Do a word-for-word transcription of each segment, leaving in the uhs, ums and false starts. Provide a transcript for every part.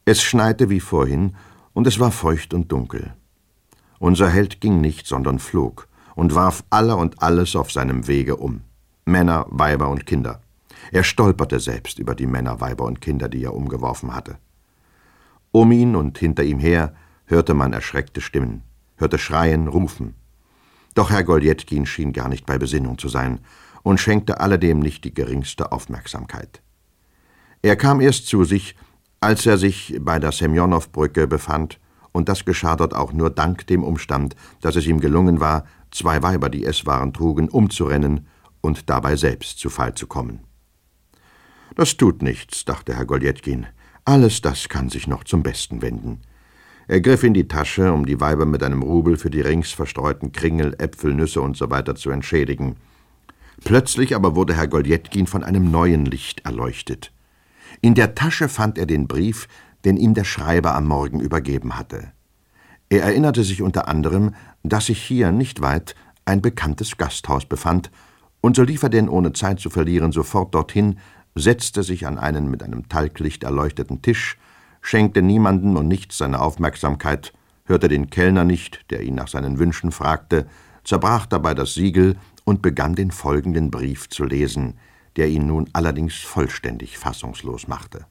Es schneite wie vorhin, und es war feucht und dunkel. Unser Held ging nicht, sondern flog und warf alle und alles auf seinem Wege um. Männer, Weiber und Kinder. Er stolperte selbst über die Männer, Weiber und Kinder, die er umgeworfen hatte. Um ihn und hinter ihm her hörte man erschreckte Stimmen, hörte Schreien, Rufen. Doch Herr Goljetkin schien gar nicht bei Besinnung zu sein und schenkte alledem nicht die geringste Aufmerksamkeit. Er kam erst zu sich, als er sich bei der Semjonow-Brücke befand, und das geschah dort auch nur dank dem Umstand, dass es ihm gelungen war, zwei Weiber, die Esswaren trugen, umzurennen und dabei selbst zu Fall zu kommen. »Das tut nichts«, dachte Herr Goljetkin, »alles das kann sich noch zum Besten wenden.« Er griff in die Tasche, um die Weiber mit einem Rubel für die rings verstreuten Kringel, Äpfel, Nüsse usw. zu entschädigen. Plötzlich aber wurde Herr Goljetkin von einem neuen Licht erleuchtet. In der Tasche fand er den Brief, den ihm der Schreiber am Morgen übergeben hatte. Er erinnerte sich unter anderem, dass sich hier nicht weit ein bekanntes Gasthaus befand, und so lief er denn, ohne Zeit zu verlieren, sofort dorthin, setzte sich an einen mit einem Talglicht erleuchteten Tisch, schenkte niemanden und nichts seine Aufmerksamkeit, hörte den Kellner nicht, der ihn nach seinen Wünschen fragte, zerbrach dabei das Siegel und begann den folgenden Brief zu lesen, der ihn nun allerdings vollständig fassungslos machte.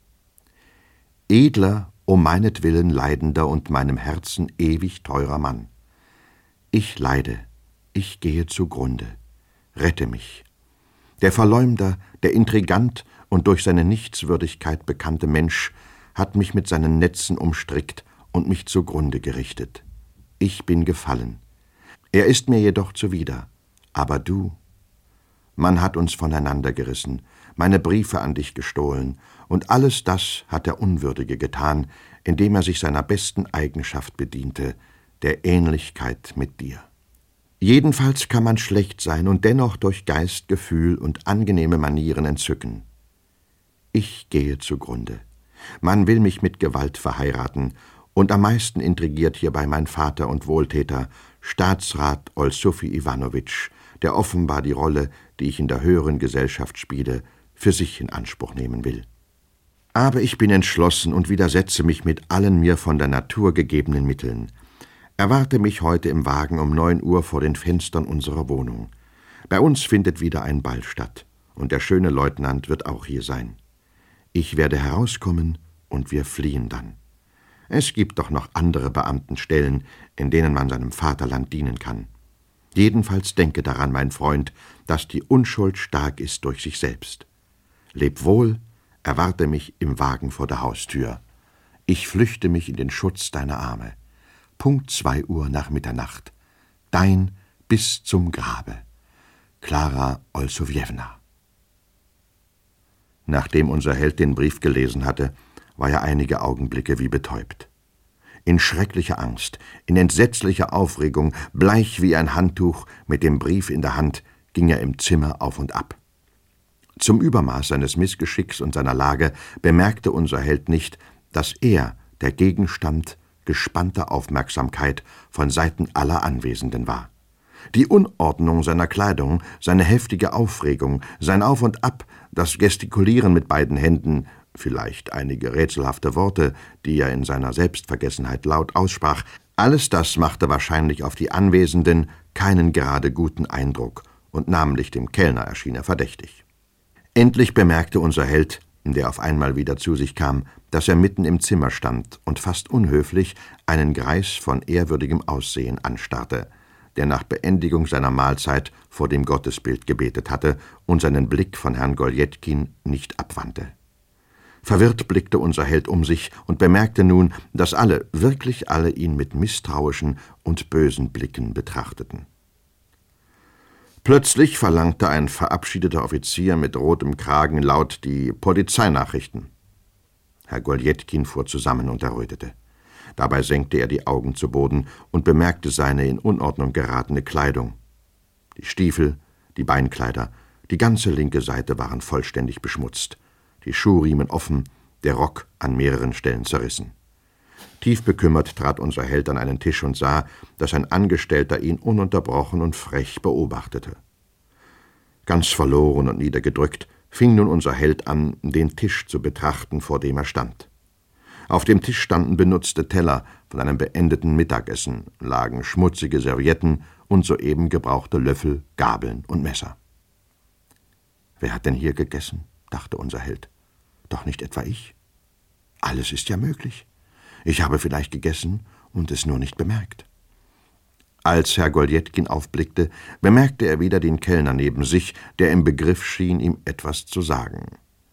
»Edler, um meinetwillen leidender und meinem Herzen ewig teurer Mann, ich leide, ich gehe zugrunde, rette mich. Der Verleumder, der Intrigant und durch seine Nichtswürdigkeit bekannte Mensch hat mich mit seinen Netzen umstrickt und mich zugrunde gerichtet. Ich bin gefallen. Er ist mir jedoch zuwider. Aber du? Man hat uns voneinander gerissen, meine Briefe an dich gestohlen, und alles das hat der Unwürdige getan, indem er sich seiner besten Eigenschaft bediente, der Ähnlichkeit mit dir. Jedenfalls kann man schlecht sein und dennoch durch Geist, Gefühl und angenehme Manieren entzücken. Ich gehe zugrunde. Man will mich mit Gewalt verheiraten, und am meisten intrigiert hierbei mein Vater und Wohltäter, Staatsrat Olsufi Iwanowitsch, der offenbar die Rolle, die ich in der höheren Gesellschaft spiele, für sich in Anspruch nehmen will. Aber ich bin entschlossen und widersetze mich mit allen mir von der Natur gegebenen Mitteln. Erwarte mich heute im Wagen um neun Uhr vor den Fenstern unserer Wohnung. Bei uns findet wieder ein Ball statt, und der schöne Leutnant wird auch hier sein. Ich werde herauskommen, und wir fliehen dann. Es gibt doch noch andere Beamtenstellen, in denen man seinem Vaterland dienen kann. Jedenfalls denke daran, mein Freund, dass die Unschuld stark ist durch sich selbst. Leb wohl, erwarte mich im Wagen vor der Haustür. Ich flüchte mich in den Schutz deiner Arme. Punkt zwei Uhr nach Mitternacht. Dein bis zum Grabe. Klara Olsowjewna. Nachdem unser Held den Brief gelesen hatte, war er einige Augenblicke wie betäubt. In schrecklicher Angst, in entsetzlicher Aufregung, bleich wie ein Handtuch, mit dem Brief in der Hand, ging er im Zimmer auf und ab. Zum Übermaß seines Missgeschicks und seiner Lage bemerkte unser Held nicht, dass er der Gegenstand gespannter Aufmerksamkeit von Seiten aller Anwesenden war. Die Unordnung seiner Kleidung, seine heftige Aufregung, sein Auf und Ab, das Gestikulieren mit beiden Händen, vielleicht einige rätselhafte Worte, die er in seiner Selbstvergessenheit laut aussprach, alles das machte wahrscheinlich auf die Anwesenden keinen gerade guten Eindruck, und namentlich dem Kellner erschien er verdächtig. Endlich bemerkte unser Held, der auf einmal wieder zu sich kam, dass er mitten im Zimmer stand und fast unhöflich einen Greis von ehrwürdigem Aussehen anstarrte, der nach Beendigung seiner Mahlzeit vor dem Gottesbild gebetet hatte und seinen Blick von Herrn Goljetkin nicht abwandte. Verwirrt blickte unser Held um sich und bemerkte nun, dass alle, wirklich alle, ihn mit misstrauischen und bösen Blicken betrachteten. Plötzlich verlangte ein verabschiedeter Offizier mit rotem Kragen laut die Polizeinachrichten. Herr Goljetkin fuhr zusammen und errötete. Dabei senkte er die Augen zu Boden und bemerkte seine in Unordnung geratene Kleidung. Die Stiefel, die Beinkleider, die ganze linke Seite waren vollständig beschmutzt, die Schuhriemen offen, der Rock an mehreren Stellen zerrissen. Tief bekümmert trat unser Held an einen Tisch und sah, dass ein Angestellter ihn ununterbrochen und frech beobachtete. Ganz verloren und niedergedrückt fing nun unser Held an, den Tisch zu betrachten, vor dem er stand. Auf dem Tisch standen benutzte Teller von einem beendeten Mittagessen, lagen schmutzige Servietten und soeben gebrauchte Löffel, Gabeln und Messer. »Wer hat denn hier gegessen?« dachte unser Held. »Doch nicht etwa ich? Alles ist ja möglich. Ich habe vielleicht gegessen und es nur nicht bemerkt.« Als Herr Goljetkin aufblickte, bemerkte er wieder den Kellner neben sich, der im Begriff schien, ihm etwas zu sagen.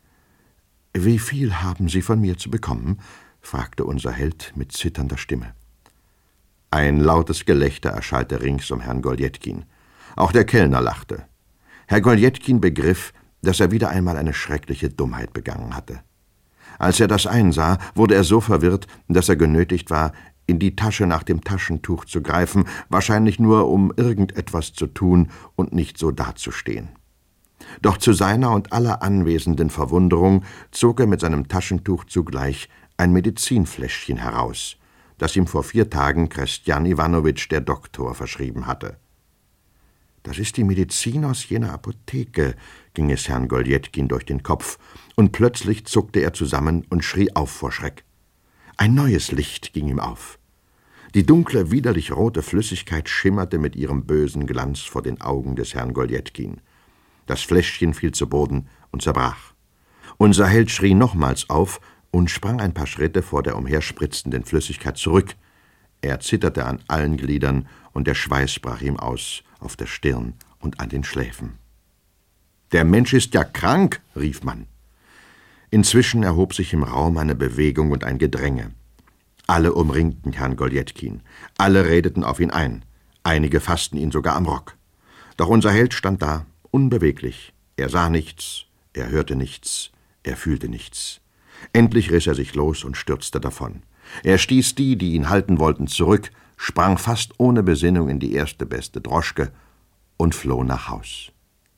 »Wie viel haben Sie von mir zu bekommen?« fragte unser Held mit zitternder Stimme. Ein lautes Gelächter erschallte rings um Herrn Goljetkin. Auch der Kellner lachte. Herr Goljetkin begriff, dass er wieder einmal eine schreckliche Dummheit begangen hatte. Als er das einsah, wurde er so verwirrt, dass er genötigt war, in die Tasche nach dem Taschentuch zu greifen, wahrscheinlich nur, um irgendetwas zu tun und nicht so dazustehen. Doch zu seiner und aller Anwesenden Verwunderung zog er mit seinem Taschentuch zugleich ein Medizinfläschchen heraus, das ihm vor vier Tagen Christian Iwanowitsch, der Doktor, verschrieben hatte. »Das ist die Medizin aus jener Apotheke«, ging es Herrn Goljetkin durch den Kopf, und plötzlich zuckte er zusammen und schrie auf vor Schreck. Ein neues Licht ging ihm auf. Die dunkle, widerlich rote Flüssigkeit schimmerte mit ihrem bösen Glanz vor den Augen des Herrn Goljetkin. Das Fläschchen fiel zu Boden und zerbrach. Unser Held schrie nochmals auf und sprang ein paar Schritte vor der umherspritzenden Flüssigkeit zurück. Er zitterte an allen Gliedern und der Schweiß brach ihm aus auf der Stirn und an den Schläfen. »Der Mensch ist ja krank«, rief man. Inzwischen erhob sich im Raum eine Bewegung und ein Gedränge. Alle umringten Herrn Goljetkin. Alle redeten auf ihn ein. Einige fassten ihn sogar am Rock. Doch unser Held stand da, unbeweglich. Er sah nichts, er hörte nichts, er fühlte nichts. Endlich riss er sich los und stürzte davon. Er stieß die, die ihn halten wollten, zurück, sprang fast ohne Besinnung in die erste beste Droschke und floh nach Haus.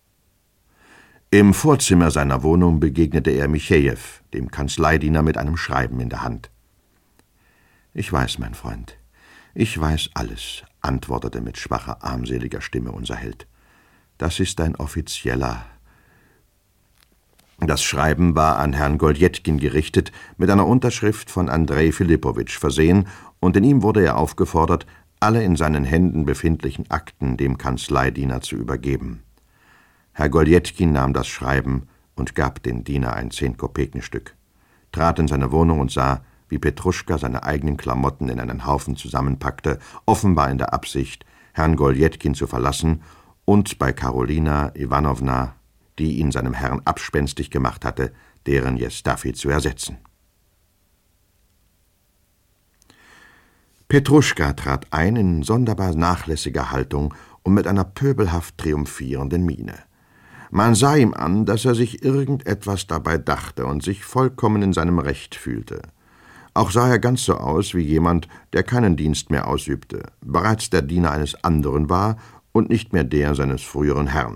Im Vorzimmer seiner Wohnung begegnete er Michejew, dem Kanzleidiener mit einem Schreiben in der Hand. »Ich weiß, mein Freund, ich weiß alles«, antwortete mit schwacher, armseliger Stimme unser Held. »Das ist ein offizieller...« Das Schreiben war an Herrn Goljetkin gerichtet, mit einer Unterschrift von Andrei Philippowitsch versehen, und in ihm wurde er aufgefordert, alle in seinen Händen befindlichen Akten dem Kanzleidiener zu übergeben. Herr Goljetkin nahm das Schreiben und gab dem Diener ein Zehn-Kopekenstück, trat in seine Wohnung und sah, wie Petruschka seine eigenen Klamotten in einen Haufen zusammenpackte, offenbar in der Absicht, Herrn Goljetkin zu verlassen und bei Karolina Iwanowna, die ihn seinem Herrn abspenstig gemacht hatte, deren Jestaffi zu ersetzen. Petruschka trat ein in sonderbar nachlässiger Haltung und mit einer pöbelhaft triumphierenden Miene. Man sah ihm an, dass er sich irgendetwas dabei dachte und sich vollkommen in seinem Recht fühlte. Auch sah er ganz so aus wie jemand, der keinen Dienst mehr ausübte, bereits der Diener eines anderen war und nicht mehr der seines früheren Herrn.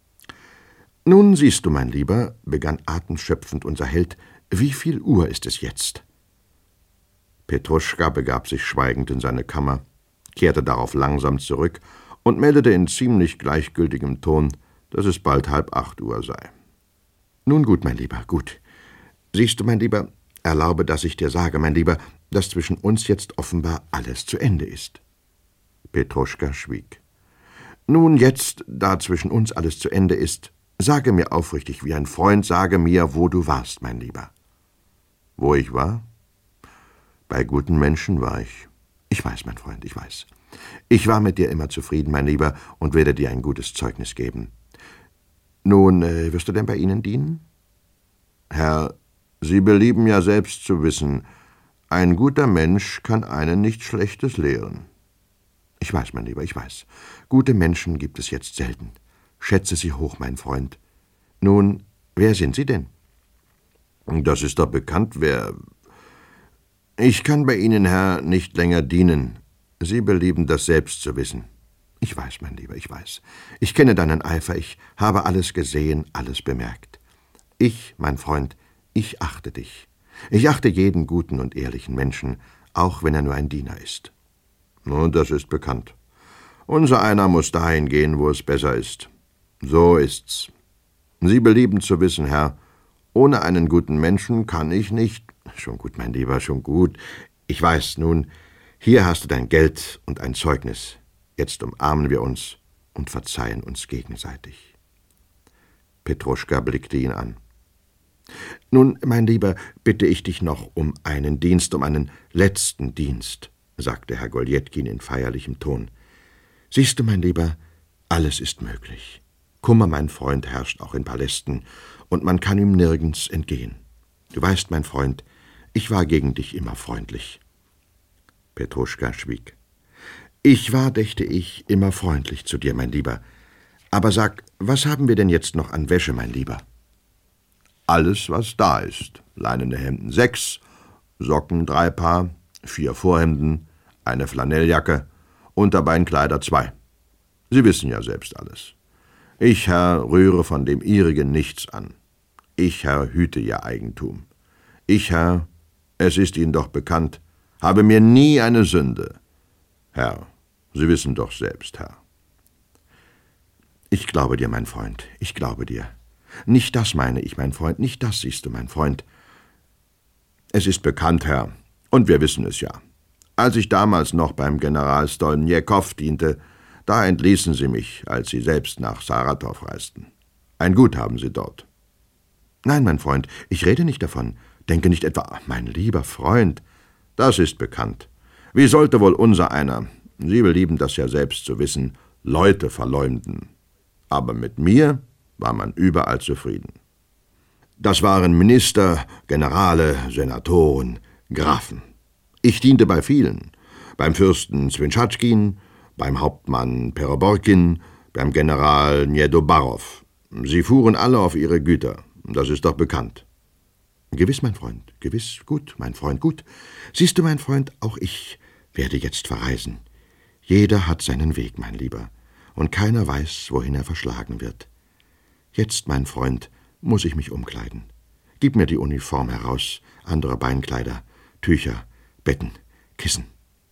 »Nun siehst du, mein Lieber«, begann atemschöpfend unser Held, »wie viel Uhr ist es jetzt?« Petruschka begab sich schweigend in seine Kammer, kehrte darauf langsam zurück und meldete in ziemlich gleichgültigem Ton, dass es bald halb acht Uhr sei. »Nun gut, mein Lieber, gut. Siehst du, mein Lieber, erlaube, dass ich dir sage, mein Lieber, dass zwischen uns jetzt offenbar alles zu Ende ist.« Petruschka schwieg. »Nun jetzt, da zwischen uns alles zu Ende ist, sage mir aufrichtig wie ein Freund, sage mir, wo du warst, mein Lieber.« »Wo ich war? Bei guten Menschen war ich.« »Ich weiß, mein Freund, ich weiß. Ich war mit dir immer zufrieden, mein Lieber, und werde dir ein gutes Zeugnis geben. Nun, äh, wirst du denn bei Ihnen dienen?« »Herr, Sie belieben ja selbst zu wissen, ein guter Mensch kann einen nichts Schlechtes lehren.« »Ich weiß, mein Lieber, ich weiß. Gute Menschen gibt es jetzt selten. Schätze sie hoch, mein Freund. Nun, wer sind Sie denn?« »Das ist doch bekannt, wer... Ich kann bei Ihnen, Herr, nicht länger dienen. Sie belieben das selbst zu wissen.« »Ich weiß, mein Lieber, ich weiß. Ich kenne deinen Eifer, ich habe alles gesehen, alles bemerkt. Ich, mein Freund, ich achte dich. Ich achte jeden guten und ehrlichen Menschen, auch wenn er nur ein Diener ist.« »Nun, das ist bekannt. Unser einer muss dahin gehen, wo es besser ist. So ist's. Sie belieben zu wissen, Herr, ohne einen guten Menschen kann ich nicht, Schon gut, mein Lieber, schon gut. Ich weiß, nun, hier hast du dein Geld und ein Zeugnis. Jetzt umarmen wir uns und verzeihen uns gegenseitig. Petruschka blickte ihn an. Nun, mein Lieber, bitte ich dich noch um einen Dienst, um einen letzten Dienst, sagte Herr Goljetkin in feierlichem Ton. Siehst du, mein Lieber, alles ist möglich. Kummer, mein Freund, herrscht auch in Palästen, und man kann ihm nirgends entgehen. Du weißt, mein Freund, ich war gegen dich immer freundlich. Petruschka schwieg. Ich war, dächte ich, immer freundlich zu dir, mein Lieber. Aber sag, was haben wir denn jetzt noch an Wäsche, mein Lieber? Alles, was da ist. Leinene Hemden sechs, Socken drei Paar, vier Vorhemden, eine Flanelljacke, Unterbeinkleider zwei. Sie wissen ja selbst alles. Ich, Herr, rühre von dem Ihrigen nichts an. Ich, Herr, hüte Ihr Eigentum. Ich, Herr, es ist Ihnen doch bekannt, habe mir nie eine Sünde. Herr, Sie wissen doch selbst, Herr. Ich glaube dir, mein Freund, ich glaube dir. Nicht das meine ich, mein Freund, nicht das siehst du, mein Freund. Es ist bekannt, Herr, und wir wissen es ja. Als ich damals noch beim General Stolnjekow diente, da entließen Sie mich, als Sie selbst nach Saratow reisten. Ein Gut haben Sie dort. Nein, mein Freund, ich rede nicht davon. Denke nicht etwa, mein lieber Freund. Das ist bekannt. Wie sollte wohl unser einer, Sie belieben das ja selbst zu wissen, Leute verleumden. Aber mit mir war man überall zufrieden. Das waren Minister, Generale, Senatoren, Grafen. Ich diente bei vielen, beim Fürsten Zwintschatschkin, beim Hauptmann Pereborkin, beim General Njedobarow. Sie fuhren alle auf ihre Güter, das ist doch bekannt. Gewiss, mein Freund, gewiss, gut, mein Freund, gut. Siehst du, mein Freund, auch ich werde jetzt verreisen. Jeder hat seinen Weg, mein Lieber, und keiner weiß, wohin er verschlagen wird. Jetzt, mein Freund, muss ich mich umkleiden. Gib mir die Uniform heraus, andere Beinkleider, Tücher, Betten, Kissen.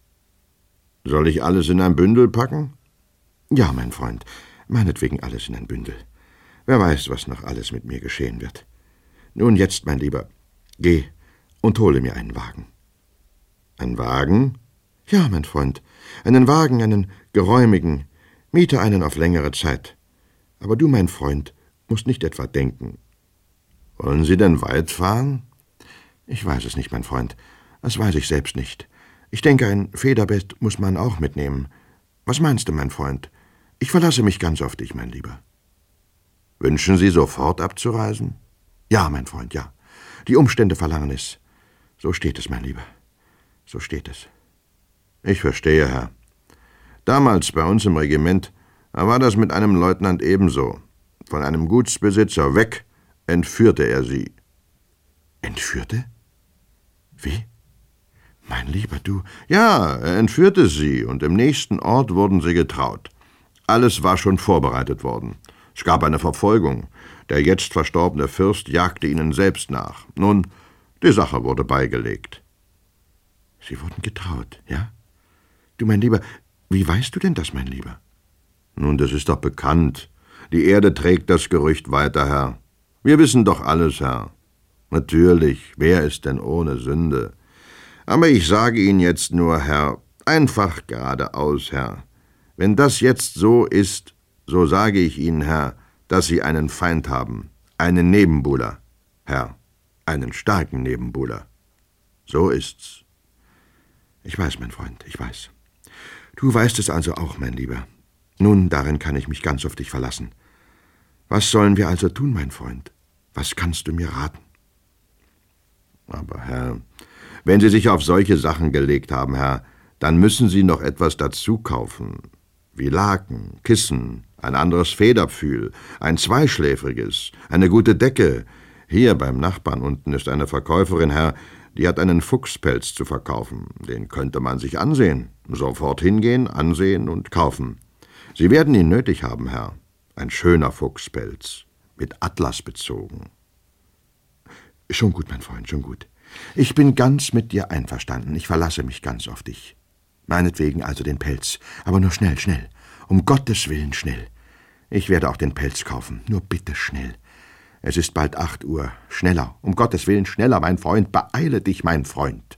Soll ich alles in ein Bündel packen? Ja, mein Freund, meinetwegen alles in ein Bündel. Wer weiß, was noch alles mit mir geschehen wird. Nun jetzt, mein Lieber, geh und hole mir einen Wagen. Ein Wagen? Ja, mein Freund, einen Wagen, einen geräumigen. Miete einen auf längere Zeit. Aber du, mein Freund, musst nicht etwa denken. Wollen Sie denn weit fahren? Ich weiß es nicht, mein Freund. Das weiß ich selbst nicht. Ich denke, ein Federbett muss man auch mitnehmen. Was meinst du, mein Freund? Ich verlasse mich ganz auf dich, mein Lieber. Wünschen Sie, sofort abzureisen? Ja, mein Freund, ja. Die Umstände verlangen es. So steht es, mein Lieber. So steht es. Ich verstehe, Herr. Damals bei uns im Regiment, da war das mit einem Leutnant ebenso. Von einem Gutsbesitzer weg entführte er sie. Entführte? Wie? Mein Lieber, du... Ja, er entführte sie, und im nächsten Ort wurden sie getraut. Alles war schon vorbereitet worden. Es gab eine Verfolgung. Der jetzt verstorbene Fürst jagte ihnen selbst nach. Nun, die Sache wurde beigelegt. Sie wurden getraut, ja? Du, mein Lieber, wie weißt du denn das, mein Lieber? Nun, das ist doch bekannt. Die Erde trägt das Gerücht weiter, Herr. Wir wissen doch alles, Herr. Natürlich, wer ist denn ohne Sünde? Aber ich sage Ihnen jetzt nur, Herr, einfach geradeaus, Herr. Wenn das jetzt so ist, so sage ich Ihnen, Herr, dass Sie einen Feind haben, einen Nebenbuhler, Herr, einen starken Nebenbuhler. So ist's. Ich weiß, mein Freund, ich weiß. Du weißt es also auch, mein Lieber. Nun, darin kann ich mich ganz auf dich verlassen. Was sollen wir also tun, mein Freund? Was kannst du mir raten? Aber, Herr, wenn Sie sich auf solche Sachen gelegt haben, Herr, dann müssen Sie noch etwas dazu kaufen. Wie Laken, Kissen, ein anderes Federpfühl, ein zweischläfriges, eine gute Decke. Hier beim Nachbarn unten ist eine Verkäuferin, Herr, die hat einen Fuchspelz zu verkaufen. Den könnte man sich ansehen. Sofort hingehen, ansehen und kaufen. Sie werden ihn nötig haben, Herr. Ein schöner Fuchspelz, mit Atlas bezogen. Schon gut, mein Freund, schon gut. Ich bin ganz mit dir einverstanden. Ich verlasse mich ganz auf dich. Meinetwegen also den Pelz. Aber nur schnell, schnell. Um Gottes Willen schnell. Ich werde auch den Pelz kaufen. Nur bitte schnell. Es ist bald acht Uhr. Schneller, um Gottes Willen, schneller, mein Freund, beeile dich, mein Freund.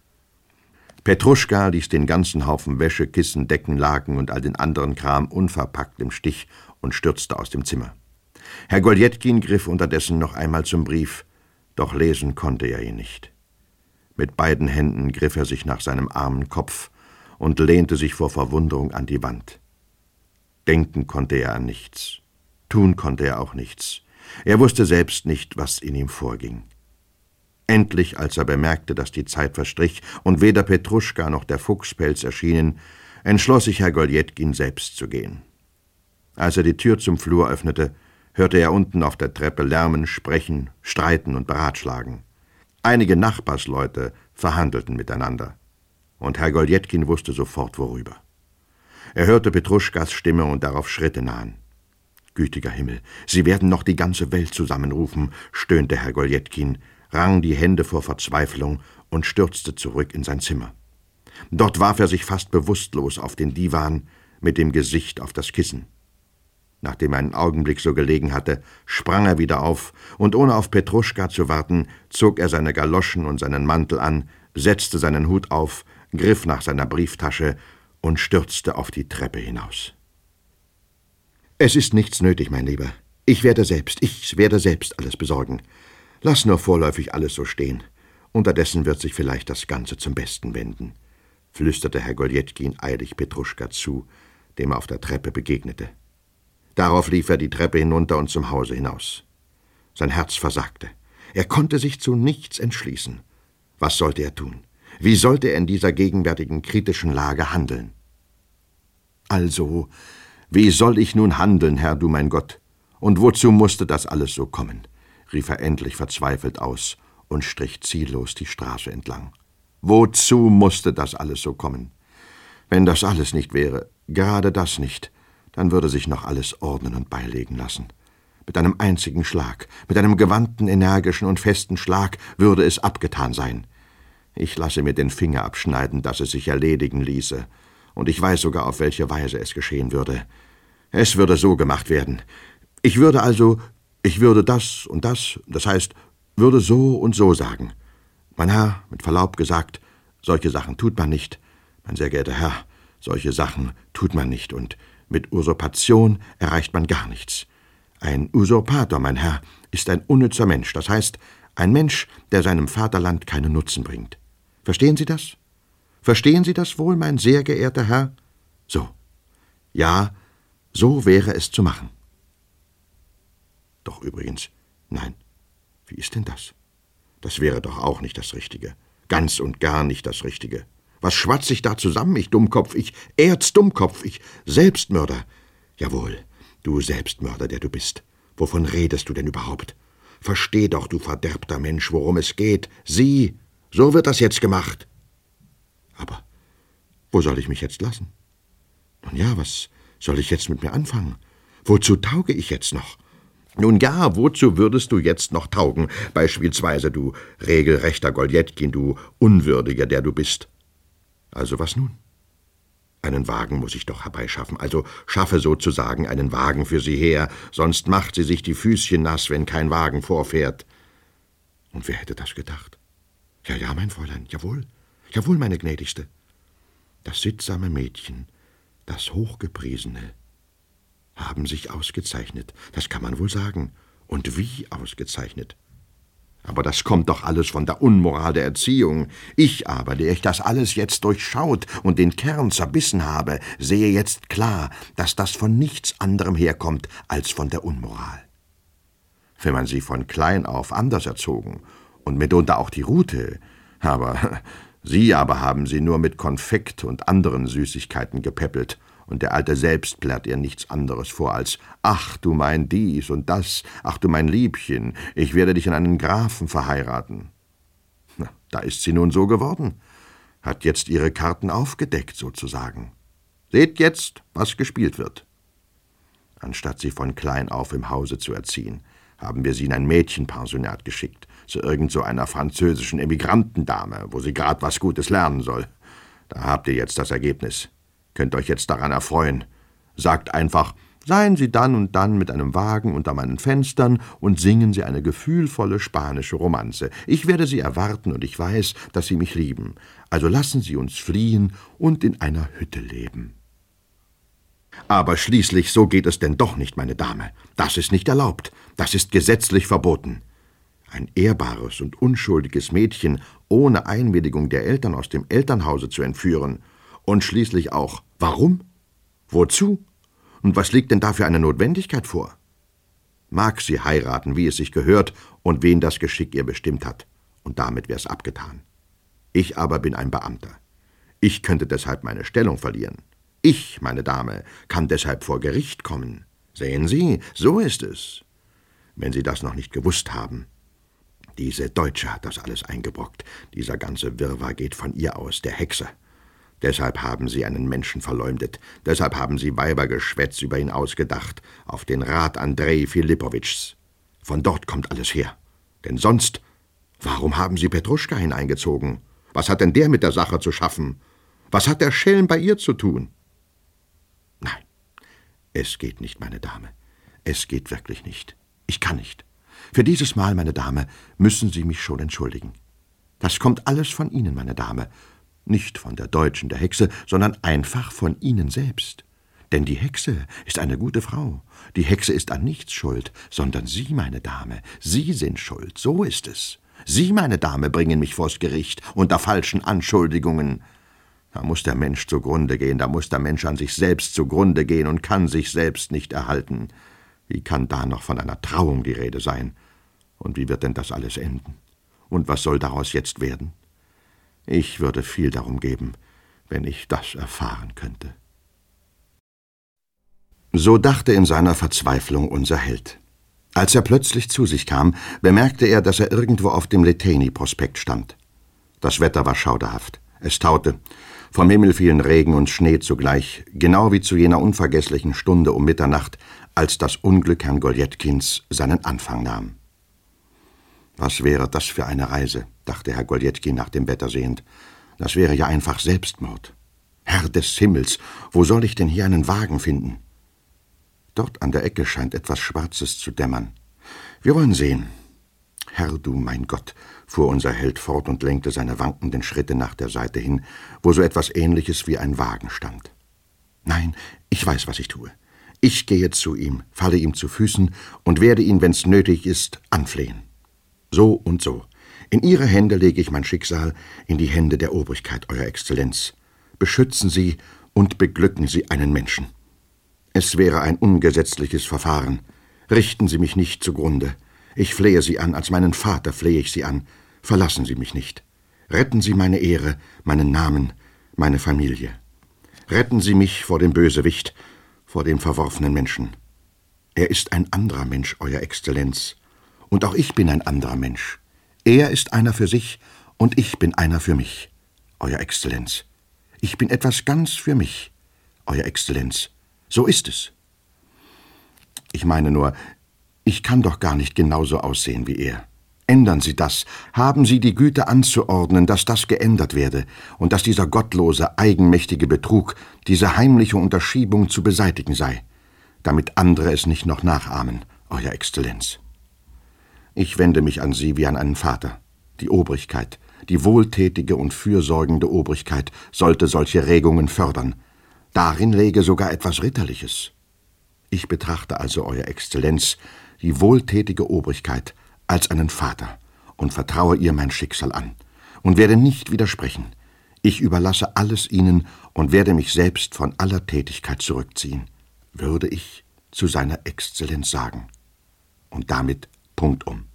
Petruschka ließ den ganzen Haufen Wäsche, Kissen, Decken, Laken und all den anderen Kram unverpackt im Stich und stürzte aus dem Zimmer. Herr Goljetkin griff unterdessen noch einmal zum Brief, doch lesen konnte er ihn nicht. Mit beiden Händen griff er sich nach seinem armen Kopf und lehnte sich vor Verwunderung an die Wand. Denken konnte er an nichts, tun konnte er auch nichts. Er wusste selbst nicht, was in ihm vorging. Endlich, als er bemerkte, dass die Zeit verstrich und weder Petruschka noch der Fuchspelz erschienen, entschloss sich Herr Goljetkin selbst zu gehen. Als er die Tür zum Flur öffnete, hörte er unten auf der Treppe lärmen, sprechen, streiten und beratschlagen. Einige Nachbarsleute verhandelten miteinander, und Herr Goljetkin wusste sofort, worüber. Er hörte Petruschkas Stimme und darauf Schritte nahen. »Gütiger Himmel, Sie werden noch die ganze Welt zusammenrufen«, stöhnte Herr Goljetkin, rang die Hände vor Verzweiflung und stürzte zurück in sein Zimmer. Dort warf er sich fast bewusstlos auf den Diwan mit dem Gesicht auf das Kissen. Nachdem er einen Augenblick so gelegen hatte, sprang er wieder auf, und ohne auf Petruschka zu warten, zog er seine Galoschen und seinen Mantel an, setzte seinen Hut auf, griff nach seiner Brieftasche und stürzte auf die Treppe hinaus. »Es ist nichts nötig, mein Lieber. Ich werde selbst, ich werde selbst alles besorgen. Lass nur vorläufig alles so stehen. Unterdessen wird sich vielleicht das Ganze zum Besten wenden«, flüsterte Herr Goljetkin eilig Petruschka zu, dem er auf der Treppe begegnete. Darauf lief er die Treppe hinunter und zum Hause hinaus. Sein Herz versagte. Er konnte sich zu nichts entschließen. Was sollte er tun? Wie sollte er in dieser gegenwärtigen kritischen Lage handeln? »Also, wie soll ich nun handeln, Herr, du mein Gott? Und wozu musste das alles so kommen?« rief er endlich verzweifelt aus und strich ziellos die Straße entlang. »Wozu musste das alles so kommen? Wenn das alles nicht wäre, gerade das nicht, dann würde sich noch alles ordnen und beilegen lassen. Mit einem einzigen Schlag, mit einem gewandten, energischen und festen Schlag würde es abgetan sein. Ich lasse mir den Finger abschneiden, dass es sich erledigen ließe, und ich weiß sogar, auf welche Weise es geschehen würde. Es würde so gemacht werden. Ich würde also, ich würde das und das, das heißt, würde so und so sagen. Mein Herr, mit Verlaub gesagt, solche Sachen tut man nicht. Mein sehr geehrter Herr, solche Sachen tut man nicht, und mit Usurpation erreicht man gar nichts. Ein Usurpator, mein Herr, ist ein unnützer Mensch, das heißt, ein Mensch, der seinem Vaterland keinen Nutzen bringt. Verstehen Sie das? Verstehen Sie das wohl, mein sehr geehrter Herr? So. Ja, so wäre es zu machen. Doch übrigens, nein, wie ist denn das? Das wäre doch auch nicht das Richtige. Ganz und gar nicht das Richtige. Was schwatz ich da zusammen, ich Dummkopf, ich Erzdummkopf, ich Selbstmörder? Jawohl, du Selbstmörder, der du bist. Wovon redest du denn überhaupt? Versteh doch, du verderbter Mensch, worum es geht. Sieh, so wird das jetzt gemacht. Aber wo soll ich mich jetzt lassen? Nun ja, was soll ich jetzt mit mir anfangen? Wozu tauge ich jetzt noch? Nun ja, wozu würdest du jetzt noch taugen? Beispielsweise, du regelrechter Goljetkin, du Unwürdiger, der du bist. Also was nun? Einen Wagen muss ich doch herbeischaffen, also schaffe sozusagen einen Wagen für sie her, sonst macht sie sich die Füßchen nass, wenn kein Wagen vorfährt. Und wer hätte das gedacht? Ja, ja, mein Fräulein, jawohl, jawohl, meine Gnädigste. Das sittsame Mädchen, das Hochgepriesene, haben sich ausgezeichnet, das kann man wohl sagen, und wie ausgezeichnet. Aber das kommt doch alles von der Unmoral der Erziehung. Ich aber, der ich das alles jetzt durchschaut und den Kern zerbissen habe, sehe jetzt klar, dass das von nichts anderem herkommt als von der Unmoral. Wenn man sie von klein auf anders erzogen und mitunter auch die Rute, aber sie aber haben sie nur mit Konfekt und anderen Süßigkeiten gepäppelt, und der Alte selbst plärt ihr nichts anderes vor als, »Ach, du mein dies und das, ach du mein Liebchen, ich werde dich an einen Grafen verheiraten.« Na, da ist sie nun so geworden, hat jetzt ihre Karten aufgedeckt sozusagen. Seht jetzt, was gespielt wird. Anstatt sie von klein auf im Hause zu erziehen, haben wir sie in ein Mädchenpensionat geschickt, zu irgend so einer französischen Emigrantendame, wo sie grad was Gutes lernen soll. Da habt ihr jetzt das Ergebnis. Könnt euch jetzt daran erfreuen. Sagt einfach, Seien Sie dann und dann mit einem Wagen unter meinen Fenstern und singen Sie eine gefühlvolle spanische Romanze. Ich werde Sie erwarten und ich weiß, dass Sie mich lieben. Also lassen Sie uns fliehen und in einer Hütte leben.« »Aber schließlich, so geht es denn doch nicht, meine Dame. Das ist nicht erlaubt. Das ist gesetzlich verboten. Ein ehrbares und unschuldiges Mädchen ohne Einwilligung der Eltern aus dem Elternhause zu entführen. Und schließlich auch, warum? Wozu? Und was liegt denn da für eine Notwendigkeit vor? Mag sie heiraten, wie es sich gehört und wen das Geschick ihr bestimmt hat. Und damit wär's abgetan. Ich aber bin ein Beamter. Ich könnte deshalb meine Stellung verlieren. Ich, meine Dame, kann deshalb vor Gericht kommen. Sehen Sie, so ist es. Wenn Sie das noch nicht gewusst haben. Diese Deutsche hat das alles eingebrockt. Dieser ganze Wirrwarr geht von ihr aus, der Hexe. Deshalb haben sie einen Menschen verleumdet. Deshalb haben sie Weibergeschwätz über ihn ausgedacht, auf den Rat Andrei Philippowitschs. Von dort kommt alles her. Denn sonst, warum haben sie Petruschka hineingezogen? Was hat denn der mit der Sache zu schaffen? Was hat der Schelm bei ihr zu tun? Nein, es geht nicht, meine Dame. Es geht wirklich nicht. Ich kann nicht. Für dieses Mal, meine Dame, müssen Sie mich schon entschuldigen. Das kommt alles von Ihnen, meine Dame. Nicht von der Deutschen, der Hexe, sondern einfach von Ihnen selbst. Denn die Hexe ist eine gute Frau. Die Hexe ist an nichts schuld, sondern Sie, meine Dame. Sie sind schuld, so ist es. Sie, meine Dame, bringen mich vors Gericht unter falschen Anschuldigungen. Da muss der Mensch zugrunde gehen, da muss der Mensch an sich selbst zugrunde gehen und kann sich selbst nicht erhalten. Wie kann da noch von einer Trauung die Rede sein? Und wie wird denn das alles enden? Und was soll daraus jetzt werden? Ich würde viel darum geben, wenn ich das erfahren könnte. So dachte in seiner Verzweiflung unser Held. Als er plötzlich zu sich kam, bemerkte er, dass er irgendwo auf dem Leteni-Prospekt stand. Das Wetter war schauderhaft. Es taute. Vom Himmel fielen Regen und Schnee zugleich, genau wie zu jener unvergesslichen Stunde um Mitternacht, als das Unglück Herrn Goljetkins seinen Anfang nahm. Was wäre das für eine Reise, dachte Herr Goljetkin nach dem Wetter sehend. Das wäre ja einfach Selbstmord. Herr des Himmels, wo soll ich denn hier einen Wagen finden? Dort an der Ecke scheint etwas Schwarzes zu dämmern. Wir wollen sehen. Herr, du mein Gott, fuhr unser Held fort und lenkte seine wankenden Schritte nach der Seite hin, wo so etwas Ähnliches wie ein Wagen stand. Nein, ich weiß, was ich tue. Ich gehe zu ihm, falle ihm zu Füßen und werde ihn, wenn's nötig ist, anflehen. So und so. In Ihre Hände lege ich mein Schicksal, in die Hände der Obrigkeit, Euer Exzellenz. Beschützen Sie und beglücken Sie einen Menschen. Es wäre ein ungesetzliches Verfahren. Richten Sie mich nicht zugrunde. Ich flehe Sie an, als meinen Vater flehe ich Sie an. Verlassen Sie mich nicht. Retten Sie meine Ehre, meinen Namen, meine Familie. Retten Sie mich vor dem Bösewicht, vor dem verworfenen Menschen. Er ist ein anderer Mensch, Euer Exzellenz. Und auch ich bin ein anderer Mensch. Er ist einer für sich und ich bin einer für mich, Euer Exzellenz. Ich bin etwas ganz für mich, Euer Exzellenz. So ist es. Ich meine nur, ich kann doch gar nicht genauso aussehen wie er. Ändern Sie das. Haben Sie die Güte anzuordnen, dass das geändert werde und dass dieser gottlose, eigenmächtige Betrug, diese heimliche Unterschiebung zu beseitigen sei, damit andere es nicht noch nachahmen, Euer Exzellenz. Ich wende mich an Sie wie an einen Vater. Die Obrigkeit, die wohltätige und fürsorgende Obrigkeit sollte solche Regungen fördern. Darin läge sogar etwas Ritterliches. Ich betrachte also, Euer Exzellenz, die wohltätige Obrigkeit als einen Vater und vertraue ihr mein Schicksal an und werde nicht widersprechen. Ich überlasse alles Ihnen und werde mich selbst von aller Tätigkeit zurückziehen, würde ich zu seiner Exzellenz sagen. Und damit Punkt um.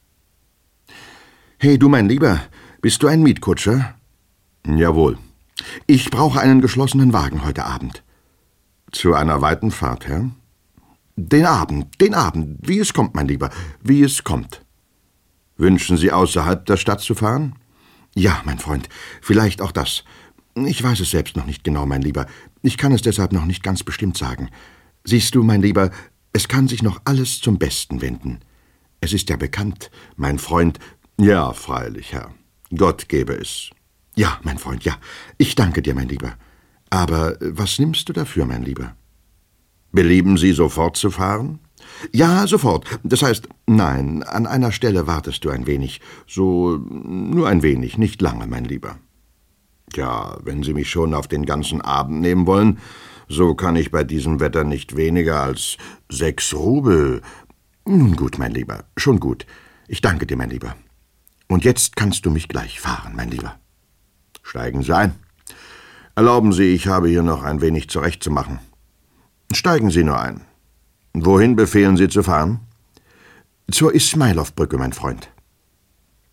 Hey, du mein Lieber, bist du ein Mietkutscher? Jawohl. Ich brauche einen geschlossenen Wagen heute Abend. Zu einer weiten Fahrt, Herr? Den Abend, den Abend, wie es kommt, mein Lieber, wie es kommt. Wünschen Sie, außerhalb der Stadt zu fahren? Ja, mein Freund, vielleicht auch das. Ich weiß es selbst noch nicht genau, mein Lieber. Ich kann es deshalb noch nicht ganz bestimmt sagen. Siehst du, mein Lieber, es kann sich noch alles zum Besten wenden. Es ist ja bekannt, mein Freund. Ja, freilich, Herr. Gott gebe es. Ja, mein Freund, ja. Ich danke dir, mein Lieber. Aber was nimmst du dafür, mein Lieber? Belieben Sie, sofort zu fahren? Ja, sofort. Das heißt, nein, an einer Stelle wartest du ein wenig. So, nur ein wenig, nicht lange, mein Lieber. Ja, wenn Sie mich schon auf den ganzen Abend nehmen wollen, so kann ich bei diesem Wetter nicht weniger als sechs Rubel. Nun gut, mein Lieber, schon gut. Ich danke dir, mein Lieber. Und jetzt kannst du mich gleich fahren, mein Lieber. Steigen Sie ein. Erlauben Sie, ich habe hier noch ein wenig zurechtzumachen. Steigen Sie nur ein. Wohin befehlen Sie zu fahren? Zur Ismailow-Brücke, mein Freund.